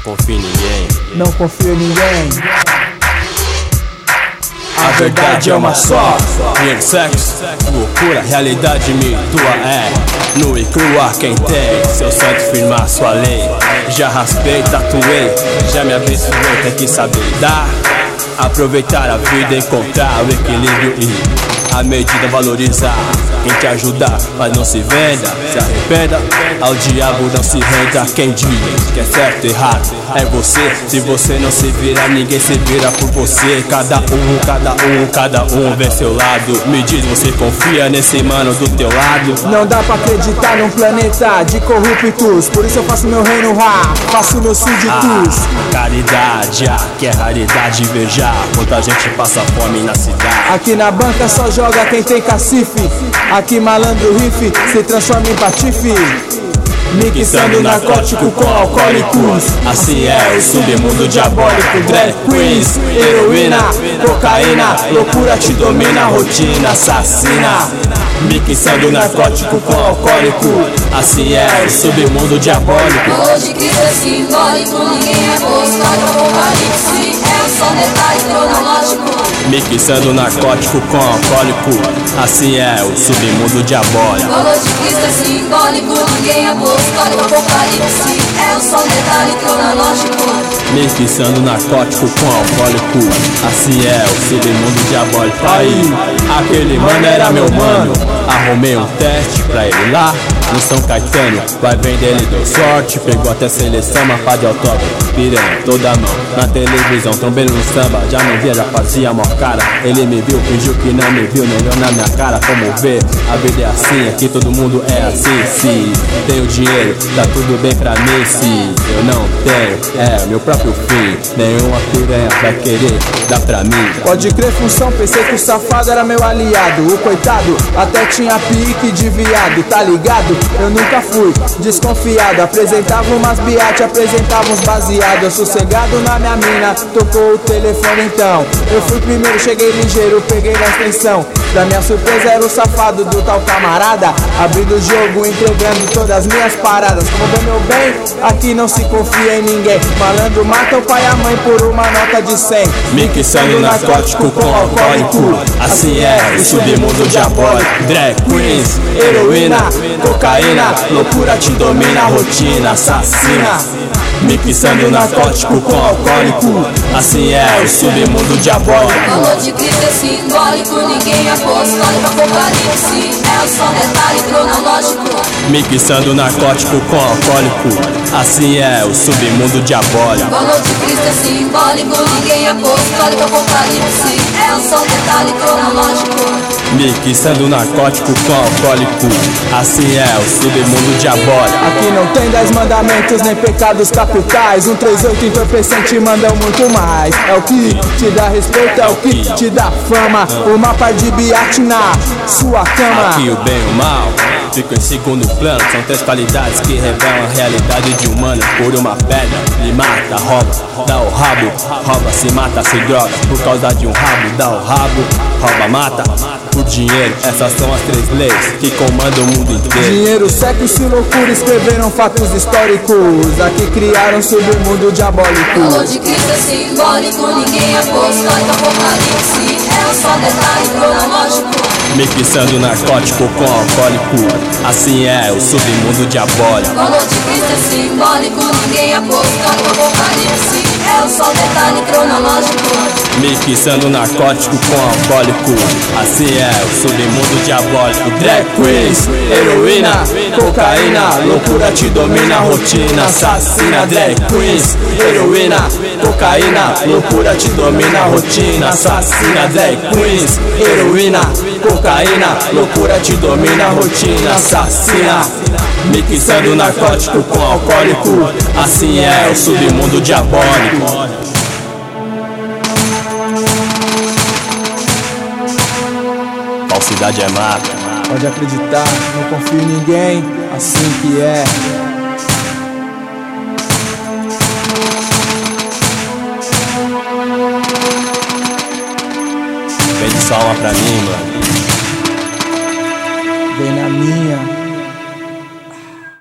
confio em ninguém. Não confio em ninguém. A verdade é uma só. Dinheiro, sexo, loucura, realidade tua é nua e crua quem tem seu santo firmar sua lei. Já raspei, tatuei, já me abençoei, tem que saber dar, aproveitar a vida, encontrar o equilíbrio e a medida valorizar quem te ajudar, mas não se venda, se arrependa, ao diabo não se renda. Quem diz que é certo e errado é você. Se você não se vira, ninguém se vira por você. Cada um vê seu lado. Me diz, você confia nesse mano do teu lado? Não dá pra acreditar num planeta de corruptos, por isso eu faço meu reino rá, faço meus súditos. Caridade, que é raridade, veja quanta gente passa fome na cidade. Aqui na banca só joga quem tem cacife. Aqui malandro rife se transforma em patife, mixando narcótico com alcoólicos. Assim é o submundo diabólico. Drag queens, heroína, cocaína, loucura te domina, rotina assassina, mixando narcótico com alcoólico. Assim é o submundo diabólico. Valor de Cristo é simbólico, ninguém é apostólico, apocalipse é só detalhe cronológico. Mixando narcótico com alcoólico. Assim é o submundo diabólico. Valor de Cristo é simbólico, ninguém é apostólico, apocalipse é só detalhe cronológico. Mixando narcótico com alcoólico. Assim é o submundo diabólico. Aí, aquele mano era meu mano. Arrumei um teste pra ele lá no São Caetano. Vai vender, ele deu sorte, pegou até seleção, mapa de autógrafo, piranha toda a mão. Na televisão, trombei no samba, já não via, já fazia mó cara. Ele me viu, fingiu que não me viu, nem olhou na minha cara. Como vê, a vida é assim, aqui todo mundo é assim. Se tenho dinheiro, tá tudo bem pra mim. Se eu não tenho, é meu próprio fim. Nenhuma piranha vai querer dar pra mim. Pode crer, função, pensei que o safado era meu aliado. O coitado até tinha pique de viado, tá ligado? Eu nunca fui desconfiado. Apresentava umas biate, apresentava uns baseado. Eu sossegado na minha mina, tocou o telefone então. Eu fui primeiro, cheguei ligeiro, peguei na extensão. Pra minha surpresa era o safado do tal camarada, abrindo o jogo, entregando todas as minhas paradas. Como vê meu bem, aqui não se confia em ninguém. Malandro mata o pai e a mãe por uma nota de 100. Mixando narcótico com alcoólico. Assim é o submundo diabólico. Drag queens, heroína, cocaína, loucura te domina, rotina assassina. Mixando narcótico com alcoólico. Assim é o submundo diabólico. Valor de Cristo é simbólico, ninguém é apostólico, apocalipse é só detalhe cronológico. Mixando narcótico com alcoólico. Assim é o submundo diabólico. Valor de Cristo é simbólico, ninguém é apostólico, apocalipse é só detalhe cronológico. Mixando narcótico com alcoólico. Assim é o submundo diabólico. Aqui não tem 10 mandamentos nem pecados capitais. 138 entorpecente mandam muito mais. É o que te dá respeito, é o que te dá fama. Uma par de biate na sua cama. Aqui o bem e o mal ficam em segundo plano. São três qualidades que revelam a realidade de humano. Por uma pedra, ele mata, rouba, dá o rabo. Rouba, se mata, se droga. Por causa de um rabo, dá o rabo. Rouba, mata, por dinheiro. Essas são as três leis que comandam o mundo inteiro. Dinheiro, sexo e loucura escreveram fatos históricos. Aqui criaram submundo diabólico. Valor de Cristo é simbólico, ninguém é apostólico, apocalipse é só detalhe cronológico. Mixando narcótico com alcoólico. Assim é o submundo diabólico. Valor de Cristo é simbólico, ninguém é apostólico, apocalipse é só detalhe cronológico. Mixando narcótico com alcoólico. Assim é o submundo diabólico. Drag queens, heroína, cocaína, loucura te domina, rotina assassina. Drag queens, heroína, cocaína, loucura te domina, rotina assassina. Drag queens, heroína, cocaína, loucura te domina, rotina assassina. Mixando narcótico com alcoólico. Assim é o submundo diabólico. Falsidade é mata. Pode acreditar, não confio em ninguém, assim que é. Vende só uma pra mim, mano. Vem na minha.